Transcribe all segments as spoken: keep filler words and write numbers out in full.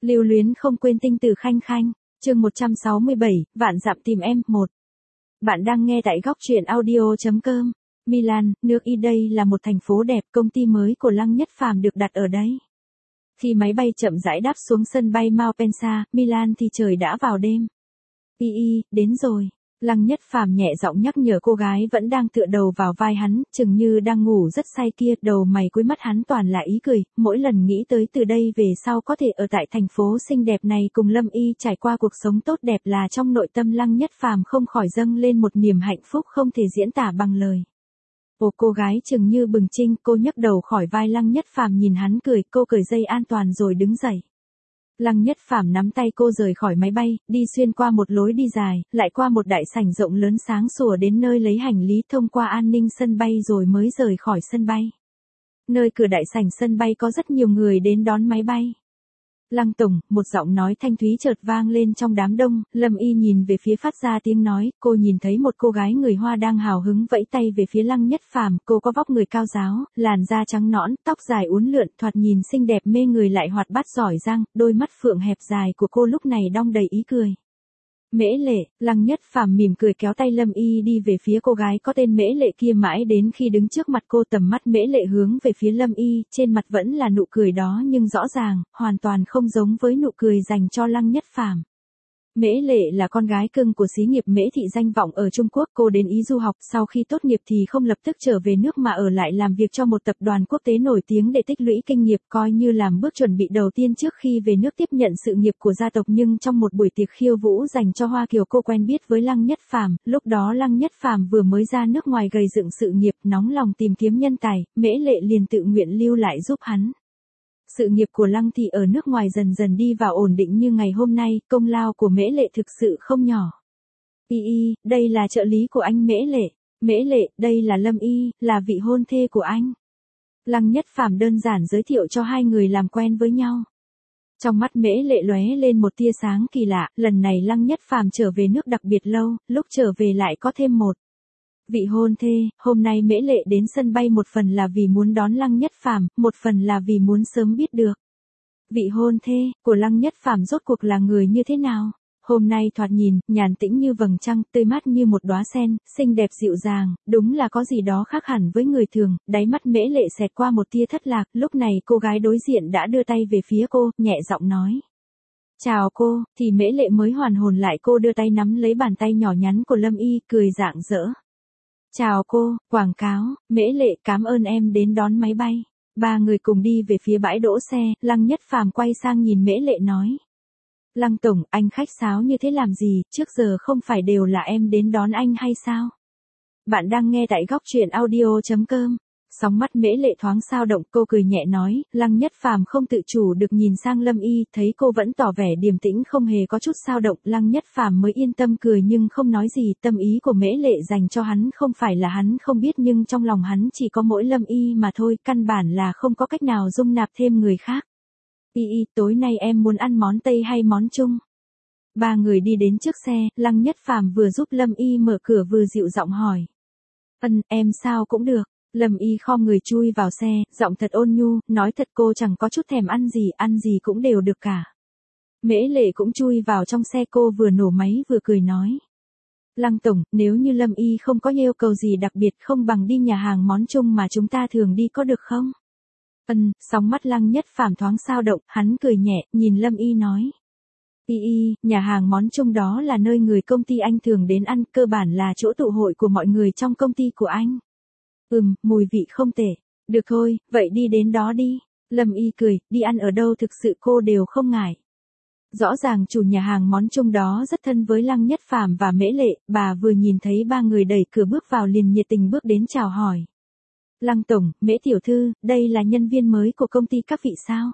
Lưu luyến không quên tinh tử khanh khanh, chương một trăm sáu mươi bảy, vạn dặm tìm em, một. Bạn đang nghe tại góc truyện audio.com. Milan, nước Y đây là một thành phố đẹp, công ty mới của Lăng Nhất Phàm được đặt ở đấy. Khi máy bay chậm rãi đáp xuống sân bay Malpensa, Milan thì trời đã vào đêm. Y y, đến rồi. Lăng Nhất Phàm nhẹ giọng nhắc nhở cô gái vẫn đang tựa đầu vào vai hắn, chừng như đang ngủ rất say kia, đầu mày cuối mắt hắn toàn là ý cười, mỗi lần nghĩ tới từ đây về sau có thể ở tại thành phố xinh đẹp này cùng Lâm Y trải qua cuộc sống tốt đẹp là trong nội tâm Lăng Nhất Phàm không khỏi dâng lên một niềm hạnh phúc không thể diễn tả bằng lời. Ồ, cô gái chừng như bừng chinh, cô nhấc đầu khỏi vai Lăng Nhất Phàm nhìn hắn cười, cô cởi dây an toàn rồi đứng dậy. Lăng Nhất Phàm nắm tay cô rời khỏi máy bay, đi xuyên qua một lối đi dài, lại qua một đại sảnh rộng lớn sáng sủa đến nơi lấy hành lý thông qua an ninh sân bay rồi mới rời khỏi sân bay. Nơi cửa đại sảnh sân bay có rất nhiều người đến đón máy bay. Lăng tổng, một giọng nói thanh thúy chợt vang lên trong đám đông, Lâm Y nhìn về phía phát ra tiếng nói, cô nhìn thấy một cô gái người Hoa đang hào hứng vẫy tay về phía Lăng Nhất Phàm, cô có vóc người cao ráo, làn da trắng nõn, tóc dài uốn lượn, thoạt nhìn xinh đẹp mê người lại hoạt bát giỏi giang, đôi mắt phượng hẹp dài của cô lúc này đong đầy ý cười. Mễ Lệ, Lăng Nhất Phàm mỉm cười kéo tay Lâm Y đi về phía cô gái có tên Mễ Lệ kia mãi đến khi đứng trước mặt cô tầm mắt Mễ Lệ hướng về phía Lâm Y, trên mặt vẫn là nụ cười đó nhưng rõ ràng, hoàn toàn không giống với nụ cười dành cho Lăng Nhất Phàm. Mễ Lệ là con gái cưng của xí nghiệp Mễ Thị danh vọng ở Trung Quốc, cô đến Ý du học, sau khi tốt nghiệp thì không lập tức trở về nước mà ở lại làm việc cho một tập đoàn quốc tế nổi tiếng để tích lũy kinh nghiệm, coi như làm bước chuẩn bị đầu tiên trước khi về nước tiếp nhận sự nghiệp của gia tộc. Nhưng trong một buổi tiệc khiêu vũ dành cho Hoa Kiều, cô quen biết với Lăng Nhất Phàm, lúc đó Lăng Nhất Phàm vừa mới ra nước ngoài gầy dựng sự nghiệp, nóng lòng tìm kiếm nhân tài, Mễ Lệ liền tự nguyện lưu lại giúp hắn. Sự nghiệp của Lăng Thị ở nước ngoài dần dần đi vào ổn định như ngày hôm nay, công lao của Mễ Lệ thực sự không nhỏ. Y y, đây là trợ lý của anh Mễ Lệ. Mễ Lệ, đây là Lâm Y, là vị hôn thê của anh. Lăng Nhất Phàm đơn giản giới thiệu cho hai người làm quen với nhau. Trong mắt Mễ Lệ lóe lên một tia sáng kỳ lạ, lần này Lăng Nhất Phàm trở về nước đặc biệt lâu, lúc trở về lại có thêm một vị hôn thê. Hôm nay Mễ Lệ đến sân bay một phần là vì muốn đón Lăng Nhất Phàm, một phần là vì muốn sớm biết được vị hôn thê của Lăng Nhất Phàm rốt cuộc là người như thế nào. Hôm nay thoạt nhìn, nhàn tĩnh như vầng trăng, tươi mát như một đóa sen, xinh đẹp dịu dàng, đúng là có gì đó khác hẳn với người thường. Đáy mắt Mễ Lệ xẹt qua một tia thất lạc, lúc này cô gái đối diện đã đưa tay về phía cô, nhẹ giọng nói: "Chào cô", thì Mễ Lệ mới hoàn hồn lại, cô đưa tay nắm lấy bàn tay nhỏ nhắn của Lâm Y, cười rạng rỡ. "Chào cô, quảng cáo." Mễ Lệ, "Cảm ơn em đến đón máy bay." Ba người cùng đi về phía bãi đỗ xe, Lăng Nhất Phàm quay sang nhìn Mễ Lệ nói: "Lăng tổng, anh khách sáo như thế làm gì, trước giờ không phải đều là em đến đón anh hay sao?" Bạn đang nghe tại góc truyện audio.com. Sóng mắt Mễ Lệ thoáng dao động, cô cười nhẹ nói, Lăng Nhất Phàm không tự chủ được nhìn sang Lâm Y, thấy cô vẫn tỏ vẻ điềm tĩnh không hề có chút dao động, Lăng Nhất Phàm mới yên tâm cười nhưng không nói gì, tâm ý của Mễ Lệ dành cho hắn không phải là hắn không biết nhưng trong lòng hắn chỉ có mỗi Lâm Y mà thôi, căn bản là không có cách nào dung nạp thêm người khác. Y y, tối nay em muốn ăn món Tây hay món Trung? Ba người đi đến trước xe, Lăng Nhất Phàm vừa giúp Lâm Y mở cửa vừa dịu giọng hỏi. Ân, em sao cũng được. Lâm Y khom người chui vào xe, giọng thật ôn nhu, nói thật cô chẳng có chút thèm ăn gì, ăn gì cũng đều được cả. Mễ Lệ cũng chui vào trong xe, cô vừa nổ máy vừa cười nói. Lăng tổng, nếu như Lâm Y không có yêu cầu gì đặc biệt không bằng đi nhà hàng món Trung mà chúng ta thường đi có được không? Ân, sóng mắt Lăng Nhất Phàm thoáng dao động, hắn cười nhẹ, nhìn Lâm Y nói. Y y, nhà hàng món Trung đó là nơi người công ty anh thường đến ăn, cơ bản là chỗ tụ hội của mọi người trong công ty của anh. Ừm, mùi vị không tệ. Được thôi, vậy đi đến đó đi. Lâm Y cười, đi ăn ở đâu thực sự cô đều không ngại. Rõ ràng chủ nhà hàng món Trung đó rất thân với Lăng Nhất Phàm và Mễ Lệ, bà vừa nhìn thấy ba người đẩy cửa bước vào liền nhiệt tình bước đến chào hỏi. Lăng tổng, Mễ tiểu thư, đây là nhân viên mới của công ty các vị sao?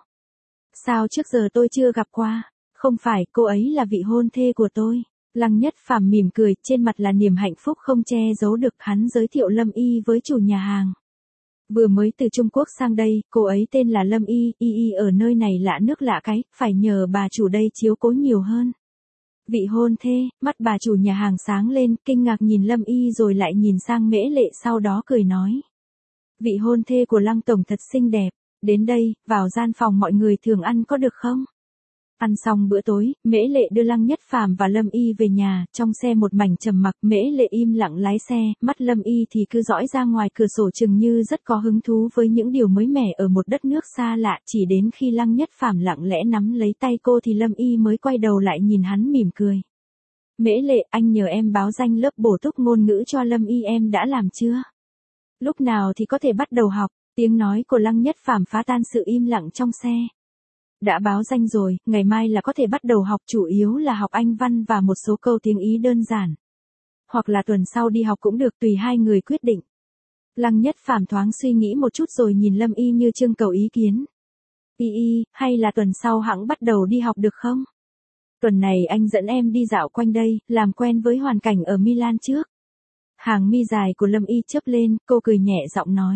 Sao trước giờ tôi chưa gặp qua? Không phải, cô ấy là vị hôn thê của tôi. Lăng Nhất Phàm mỉm cười, trên mặt là niềm hạnh phúc không che giấu được, hắn giới thiệu Lâm Y với chủ nhà hàng. Vừa mới từ Trung Quốc sang đây, cô ấy tên là Lâm Y, Y Y ở nơi này lạ nước lạ cái, phải nhờ bà chủ đây chiếu cố nhiều hơn. Vị hôn thê, mắt bà chủ nhà hàng sáng lên, kinh ngạc nhìn Lâm Y rồi lại nhìn sang Mễ Lệ, sau đó cười nói. Vị hôn thê của Lăng tổng thật xinh đẹp, đến đây, vào gian phòng mọi người thường ăn có được không? Ăn xong bữa tối, Mễ Lệ đưa Lăng Nhất Phàm và Lâm Y về nhà, trong xe một mảnh trầm mặc, Mễ Lệ im lặng lái xe, mắt Lâm Y thì cứ dõi ra ngoài cửa sổ chừng như rất có hứng thú với những điều mới mẻ ở một đất nước xa lạ, chỉ đến khi Lăng Nhất Phàm lặng lẽ nắm lấy tay cô thì Lâm Y mới quay đầu lại nhìn hắn mỉm cười. Mễ Lệ, anh nhờ em báo danh lớp bổ túc ngôn ngữ cho Lâm Y, em đã làm chưa? Lúc nào thì có thể bắt đầu học? Tiếng nói của Lăng Nhất Phàm phá tan sự im lặng trong xe. Đã báo danh rồi, ngày mai là có thể bắt đầu học, chủ yếu là học Anh văn và một số câu tiếng Ý đơn giản. Hoặc là tuần sau đi học cũng được, tùy hai người quyết định. Lăng Nhất Phàm thoáng suy nghĩ một chút rồi nhìn Lâm Y như trưng cầu ý kiến. Y Y, hay là tuần sau hẵng bắt đầu đi học được không? Tuần này anh dẫn em đi dạo quanh đây, làm quen với hoàn cảnh ở Milan trước. Hàng mi dài của Lâm Y chớp lên, cô cười nhẹ giọng nói.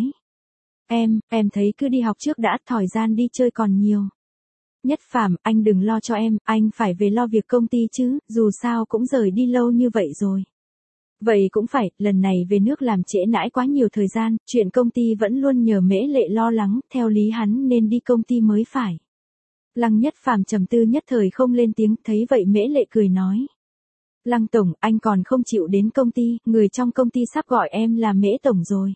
Em, em thấy cứ đi học trước đã, thời gian đi chơi còn nhiều. Nhất Phàm, anh đừng lo cho em, anh phải về lo việc công ty chứ, dù sao cũng rời đi lâu như vậy rồi. Vậy cũng phải, lần này về nước làm trễ nãi quá nhiều thời gian, chuyện công ty vẫn luôn nhờ Mễ Lệ lo lắng, theo lý hắn nên đi công ty mới phải. Lăng Nhất Phàm trầm tư nhất thời không lên tiếng, thấy vậy Mễ Lệ cười nói. Lăng tổng, anh còn không chịu đến công ty, người trong công ty sắp gọi em là Mễ tổng rồi.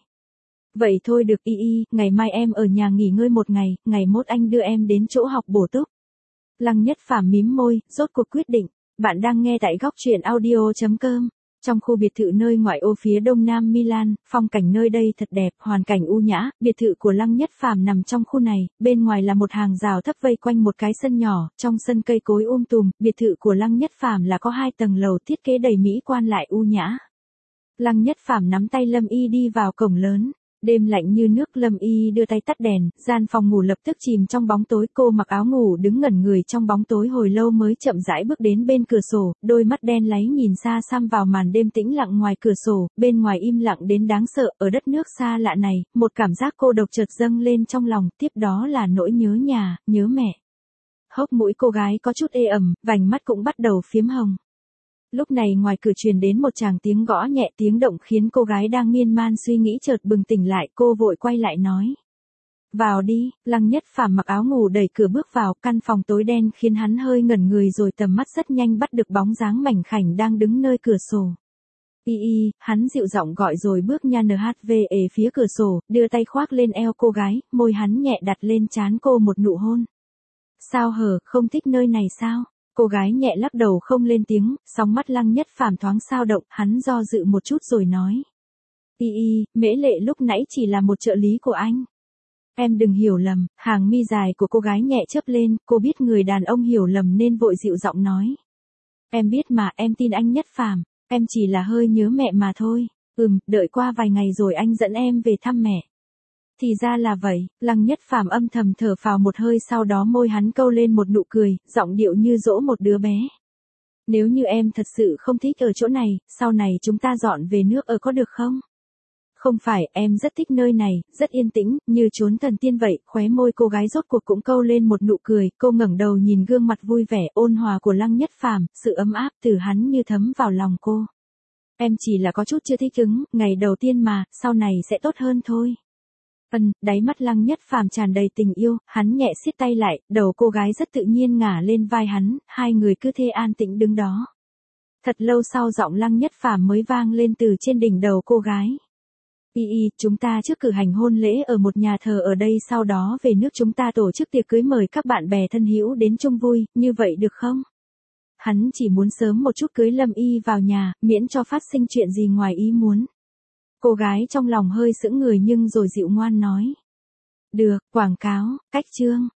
Vậy thôi được Y Y, ngày mai em ở nhà nghỉ ngơi một ngày, ngày mốt anh đưa em đến chỗ học bổ túc. Lăng Nhất Phàm mím môi, rốt cuộc quyết định. Bạn đang nghe tại góc truyện audio chấm com. Trong khu biệt thự nơi ngoại ô phía đông nam Milan, phong cảnh nơi đây thật đẹp, hoàn cảnh u nhã, biệt thự của Lăng Nhất Phàm nằm trong khu này, bên ngoài là một hàng rào thấp vây quanh một cái sân nhỏ, trong sân cây cối um tùm, biệt thự của Lăng Nhất Phàm là có hai tầng lầu, thiết kế đầy mỹ quan lại u nhã. Lăng Nhất Phàm nắm tay Lâm Y đi vào cổng lớn. Đêm lạnh như nước, Lâm Y đưa tay tắt đèn, gian phòng ngủ lập tức chìm trong bóng tối, cô mặc áo ngủ đứng ngẩn người trong bóng tối hồi lâu mới chậm rãi bước đến bên cửa sổ, đôi mắt đen láy nhìn xa xăm vào màn đêm tĩnh lặng ngoài cửa sổ, bên ngoài im lặng đến đáng sợ, ở đất nước xa lạ này, một cảm giác cô độc chợt dâng lên trong lòng, tiếp đó là nỗi nhớ nhà, nhớ mẹ. Hốc mũi cô gái có chút ê ẩm, vành mắt cũng bắt đầu phiếm hồng. Lúc này ngoài cửa truyền đến một tràng tiếng gõ nhẹ, tiếng động khiến cô gái đang miên man suy nghĩ chợt bừng tỉnh lại, cô vội quay lại nói. Vào đi, Lăng Nhất Phàm mặc áo ngủ đẩy cửa bước vào, căn phòng tối đen khiến hắn hơi ngẩn người rồi tầm mắt rất nhanh bắt được bóng dáng mảnh khảnh đang đứng nơi cửa sổ. Y Y, hắn dịu giọng gọi rồi bước nha nhve phía cửa sổ, đưa tay khoác lên eo cô gái, môi hắn nhẹ đặt lên trán cô một nụ hôn. Sao hở, không thích nơi này sao? Cô gái nhẹ lắc đầu không lên tiếng, sóng mắt Lăng Nhất Phàm thoáng xao động, hắn do dự một chút rồi nói. Y Y, Mễ Lệ lúc nãy chỉ là một trợ lý của anh. Em đừng hiểu lầm, hàng mi dài của cô gái nhẹ chớp lên, cô biết người đàn ông hiểu lầm nên vội dịu giọng nói. Em biết mà, em tin anh Nhất Phàm, em chỉ là hơi nhớ mẹ mà thôi, ừm, đợi qua vài ngày rồi anh dẫn em về thăm mẹ. Thì ra là vậy, Lăng Nhất Phàm âm thầm thở phào một hơi, sau đó môi hắn câu lên một nụ cười, giọng điệu như dỗ một đứa bé. Nếu như em thật sự không thích ở chỗ này, sau này chúng ta dọn về nước ở có được không? Không phải, em rất thích nơi này, rất yên tĩnh, như chốn thần tiên vậy, khóe môi cô gái rốt cuộc cũng câu lên một nụ cười, cô ngẩng đầu nhìn gương mặt vui vẻ, ôn hòa của Lăng Nhất Phàm, sự ấm áp từ hắn như thấm vào lòng cô. Em chỉ là có chút chưa thích ứng, ngày đầu tiên mà, sau này sẽ tốt hơn thôi. Ân, đáy mắt Lăng Nhất Phàm tràn đầy tình yêu, hắn nhẹ siết tay lại, đầu cô gái rất tự nhiên ngả lên vai hắn, hai người cứ thế an tĩnh đứng đó. Thật lâu sau giọng Lăng Nhất Phàm mới vang lên từ trên đỉnh đầu cô gái. Y Y, chúng ta trước cử hành hôn lễ ở một nhà thờ ở đây, sau đó về nước chúng ta tổ chức tiệc cưới mời các bạn bè thân hữu đến chung vui, như vậy được không? Hắn chỉ muốn sớm một chút cưới Lâm Y vào nhà, miễn cho phát sinh chuyện gì ngoài ý muốn. Cô gái trong lòng hơi sững người nhưng rồi dịu ngoan nói. Được, quảng cáo, cách chương.